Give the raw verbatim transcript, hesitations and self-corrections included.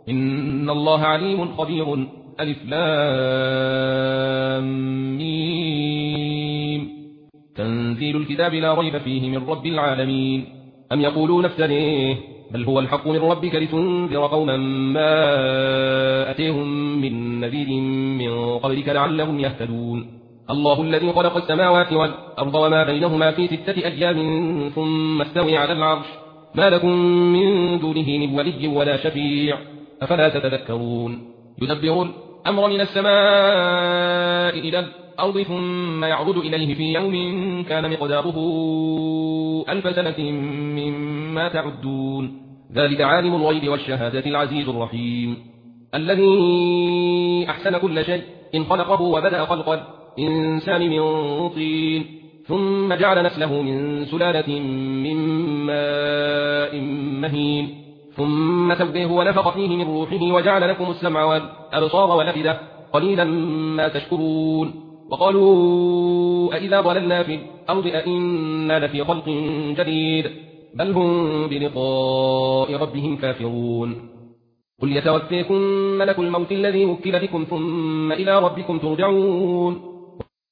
إن الله عليم خبير. ألف لام ميم. تنزيل الكتاب لا ريب فيه من رب العالمين. أم يقولون افتريه بل هو الحق من ربك لتنذر قوما ما أتيهم من نذير من قبلك لعلهم يهتدون. الله الذي خلق السماوات والأرض وما بينهما في ستة أيام ثم استوى على العرش ما لكم من دونه من ولي ولا شفيع أفلا تتذكرون. يدبر الأمر من السماء إلى الأرض ثم يعرض إليه في يوم كان مقداره ألف سنة مما تعدون. ذلك عالم الغيب والشهادة العزيز الرحيم. الذي أحسن كل شيء إن خلقه وبدأ خلق الإنسان من طين ثم جعل نسله من سلالة من ماء مهين ثم سويه ونفخ فيه من روحه وجعل لكم السمع والأبصار والأفئدة قليلا ما تشكرون. وقالوا أئذا ضللنا في الأرض أئنا لفي خلق جديد بل هم بلقاء ربهم كافرون. قل يتوفيكم ملك الموت الذي وكل بكم ثم إلى ربكم ترجعون.